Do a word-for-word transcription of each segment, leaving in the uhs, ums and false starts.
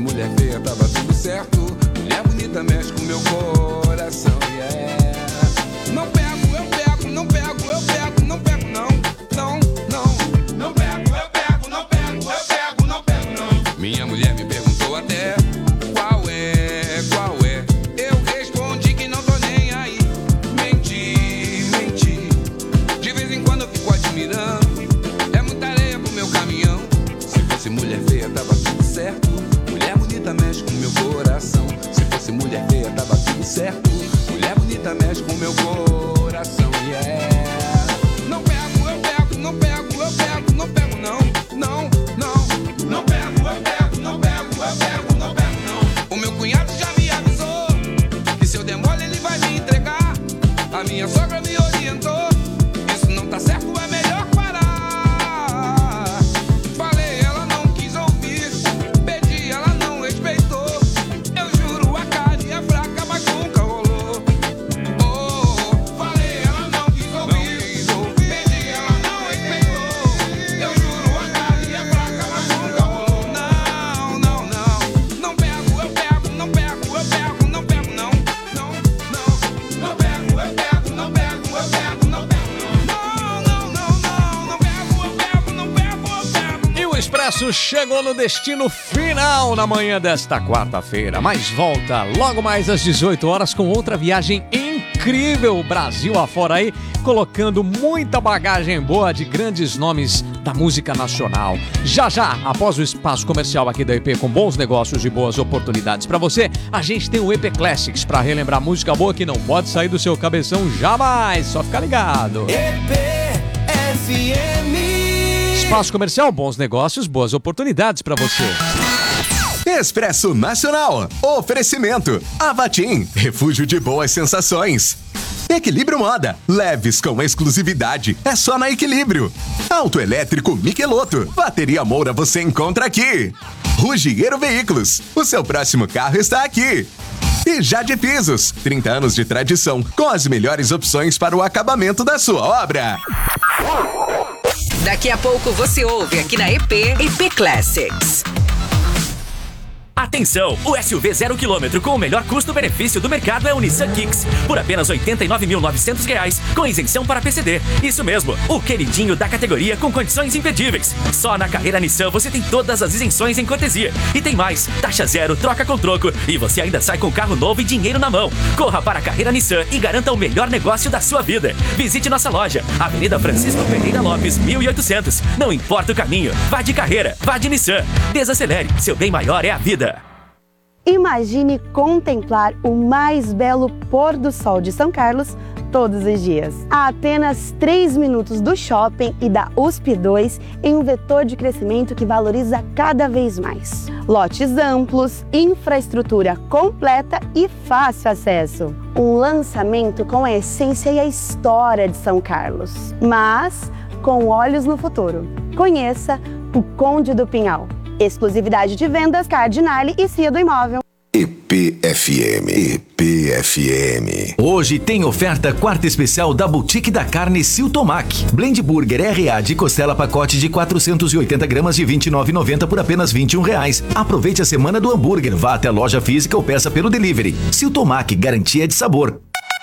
mulher feia tava tudo certo. Mulher bonita mexe com meu coração, yeah. Não pego, eu pego, não pego, eu pego, não pego não, não, não. Não pego, eu pego, não pego, eu pego, não pego não. Minha mulher me perguntou até qual é, qual é. Eu respondi que não tô nem aí. Menti, menti. De vez em quando eu fico admirando. É muita areia pro meu caminhão. Se fosse mulher feia tava tudo certo. Mulher bonita mexe com meu coração. Se fosse mulher feia tava tudo certo. Mulher bonita mexe com meu coração, yeah. Não pego, eu pego, não pego, eu pego, não pego não, não, não. Não pego, eu pego, não pego, eu pego, não pego não. O meu cunhado já me avisou que se eu der mole ele vai me entregar. A minha sogra me orientou. Isso não tá certo, é melhor parar. Falei, ela não quis ouvir. Pedi, ela não respeitou. Eu juro, a cara é fraca, mas nunca rolou. Oh, falei, ela não quis ouvir. Pedi, ela não respeitou. Eu juro, a cara é fraca, mas nunca rolou. Não, não, não. Não pego, eu pego, não pego, eu pego, não pego não. Não, não. Não pego, eu pego, não pego, eu pego, não pego não. Não, não, não, não. Não pego, eu pego, não pego, eu pego. E o Expresso chegou no destino final na manhã desta quarta-feira, mas volta logo mais às dezoito horas com outra viagem incrível Brasil afora aí, colocando muita bagagem boa de grandes nomes da música nacional. Já já, após o espaço comercial aqui da E P com bons negócios e boas oportunidades pra você, a gente tem o E P Classics pra relembrar música boa que não pode sair do seu cabeção jamais, só ficar ligado. E P F M. Espaço comercial, bons negócios, boas oportunidades pra você. Expresso Nacional. Oferecimento. Avatim. Refúgio de boas sensações. Equilíbrio Moda. Leves com exclusividade. É só na Equilíbrio. Autoelétrico Michelotto. Bateria Moura você encontra aqui. Ruggiero Veículos. O seu próximo carro está aqui. E Jade Pisos. trinta anos de tradição com as melhores opções para o acabamento da sua obra. Daqui a pouco você ouve aqui na E P, E P Classics. Atenção! O S U V zero quilômetro com o melhor custo-benefício do mercado é o Nissan Kicks, por apenas oitenta e nove mil e novecentos reais, com isenção para P C D. Isso mesmo, o queridinho da categoria com condições imperdíveis. Só na carreira Nissan você tem todas as isenções em cortesia. E tem mais, taxa zero, troca com troco, e você ainda sai com carro novo e dinheiro na mão. Corra para a carreira Nissan e garanta o melhor negócio da sua vida. Visite nossa loja, Avenida Francisco Pereira Lopes, mil e oitocentos. Não importa o caminho, vá de carreira, vá de Nissan. Desacelere, seu bem maior é a vida. Imagine contemplar o mais belo pôr do sol de São Carlos todos os dias. A apenas três minutos do shopping e da U S P dois em um vetor de crescimento que valoriza cada vez mais. Lotes amplos, infraestrutura completa e fácil acesso. Um lançamento com a essência e a história de São Carlos, mas com olhos no futuro. Conheça o Conde do Pinhal. Exclusividade de vendas Cardinale e Cia do Imóvel. E P F M. E P F M. Hoje tem oferta quarta especial da Boutique da Carne Siltomac. Blend Burger R A de costela pacote de quatrocentos e oitenta gramas de vinte e nove reais e noventa centavos por apenas vinte e um reais. Aproveite a semana do hambúrguer, vá até a loja física ou peça pelo delivery. Siltomac, garantia de sabor.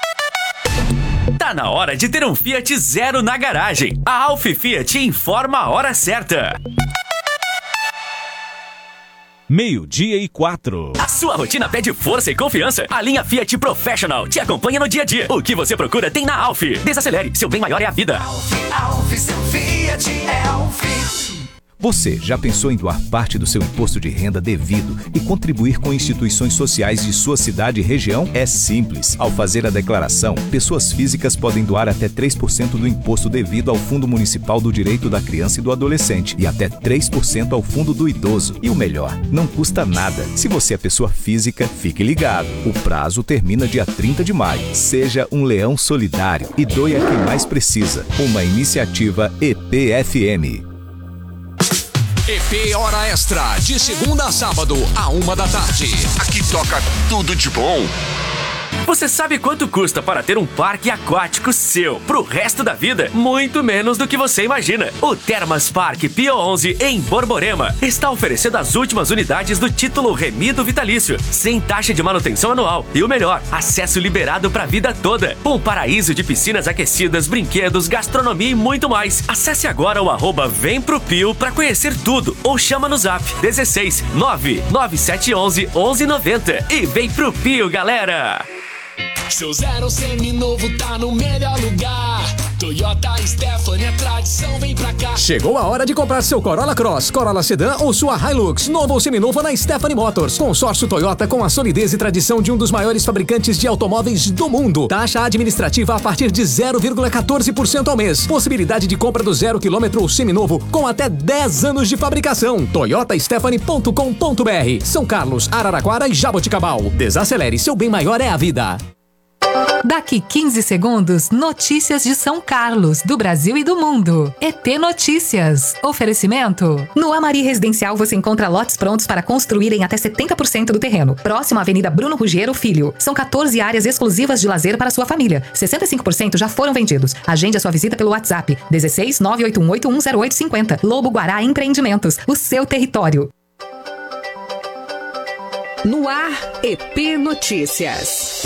Tá na hora de ter um Fiat Zero na garagem. A Alf Fiat informa a hora certa. Meio-dia e quatro. A sua rotina pede força e confiança? A linha Fiat Professional te acompanha no dia a dia. O que você procura tem na Alf. Desacelere, seu bem maior é a vida. Alf, Alf, seu Fiat é Alf. Você já pensou em doar parte do seu imposto de renda devido e contribuir com instituições sociais de sua cidade e região? É simples. Ao fazer a declaração, pessoas físicas podem doar até três por cento do imposto devido ao Fundo Municipal do Direito da Criança e do Adolescente e até três por cento ao Fundo do Idoso. E o melhor, não custa nada. Se você é pessoa física, fique ligado. O prazo termina dia trinta de maio. Seja um leão solidário e doe a quem mais precisa. Uma iniciativa E P F M. E P Hora Extra, de segunda a sábado, a uma da tarde. Aqui toca tudo de bom. Você sabe quanto custa para ter um parque aquático seu pro resto da vida? Muito menos do que você imagina. O Termas Parque Pio onze, em Borborema, está oferecendo as últimas unidades do título Remido Vitalício, sem taxa de manutenção anual. E o melhor, acesso liberado para a vida toda. Um paraíso de piscinas aquecidas, brinquedos, gastronomia e muito mais. Acesse agora o arroba Vem Pro Pio para conhecer tudo ou chama no zap dezesseis nove nove sete onze onze noventa e vem pro Pio, galera! Seu zero seminovo tá no melhor lugar. Toyota Stephanie, a tradição vem pra cá. Chegou a hora de comprar seu Corolla Cross, Corolla Sedan ou sua Hilux, novo ou seminovo na Stephanie Motors. Consórcio Toyota com a solidez e tradição de um dos maiores fabricantes de automóveis do mundo. Taxa administrativa a partir de zero vírgula quatorze por cento ao mês. Possibilidade de compra do zero quilômetro ou seminovo com até dez anos de fabricação. toyota stephanie ponto com ponto b r. São Carlos, Araraquara e Jaboticabal. Desacelere, seu bem maior é a vida. Daqui quinze segundos, notícias de São Carlos, do Brasil e do mundo. E P Notícias. Oferecimento. No Amari Residencial você encontra lotes prontos para construir em até setenta por cento do terreno. Próximo à Avenida Bruno Ruggiero Filho. São quatorze áreas exclusivas de lazer para sua família. sessenta e cinco por cento já foram vendidos. Agende a sua visita pelo WhatsApp. dezesseis nove oito um oito um zero oito cinco zero. Lobo Guará Empreendimentos. O seu território. No ar, E P Notícias.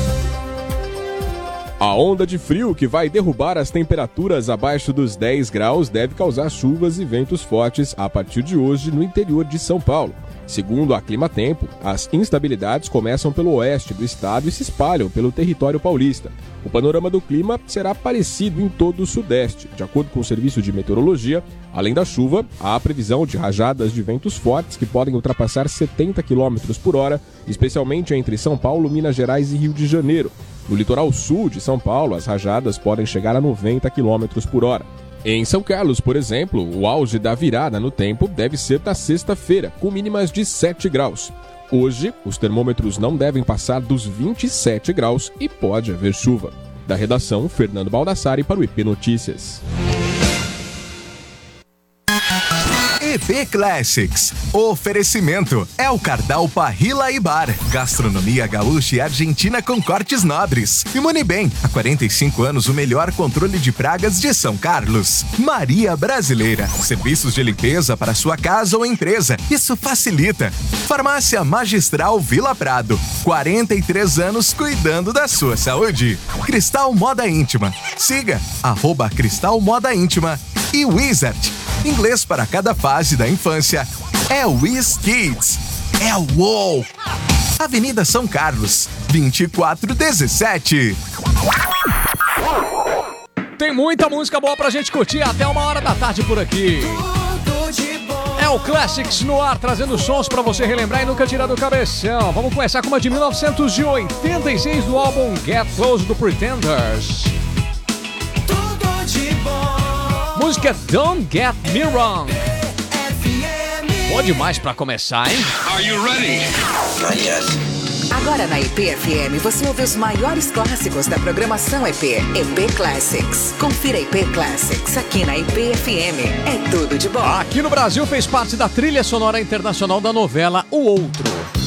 A onda de frio que vai derrubar as temperaturas abaixo dos dez graus deve causar chuvas e ventos fortes a partir de hoje no interior de São Paulo. Segundo a Climatempo, as instabilidades começam pelo oeste do estado e se espalham pelo território paulista. O panorama do clima será parecido em todo o sudeste. De acordo com o Serviço de Meteorologia, além da chuva, há a previsão de rajadas de ventos fortes que podem ultrapassar setenta quilômetros por hora, especialmente entre São Paulo, Minas Gerais e Rio de Janeiro. No litoral sul de São Paulo, as rajadas podem chegar a noventa quilômetros por hora. Em São Carlos, por exemplo, o auge da virada no tempo deve ser na sexta-feira, com mínimas de sete graus. Hoje, os termômetros não devem passar dos vinte e sete graus e pode haver chuva. Da redação, Fernando Baldassari para o E P Notícias. E P Classics. Oferecimento é o Cardal Parrilla e Bar. Gastronomia gaúcha e argentina com cortes nobres. Imunibem, há quarenta e cinco anos o melhor controle de pragas de São Carlos. Maria Brasileira. Serviços de limpeza para sua casa ou empresa. Isso facilita. Farmácia Magistral Vila Prado. quarenta e três anos cuidando da sua saúde. Cristal Moda Íntima. Siga arroba Cristal Moda Íntima. E Wizard. Inglês para cada fase da infância. É o Wiz Kids. É o UOL. Avenida São Carlos, vinte e quatro dezessete. Tem muita música boa pra gente curtir até uma hora da tarde por aqui. É o Classics no ar, trazendo sons pra você relembrar e nunca tirar do cabeção. Vamos começar com uma de mil novecentos e oitenta e seis do álbum Get Close do Pretenders. Tudo de bom. Música Don't Get Me Wrong. Boa demais pra começar, hein? Are you ready? Not yet. Agora na E P F M você ouve os maiores clássicos da programação E P. E P Classics. Confira E P Classics aqui na E P F M. É tudo de bom. Aqui no Brasil fez parte da trilha sonora internacional da novela O Outro.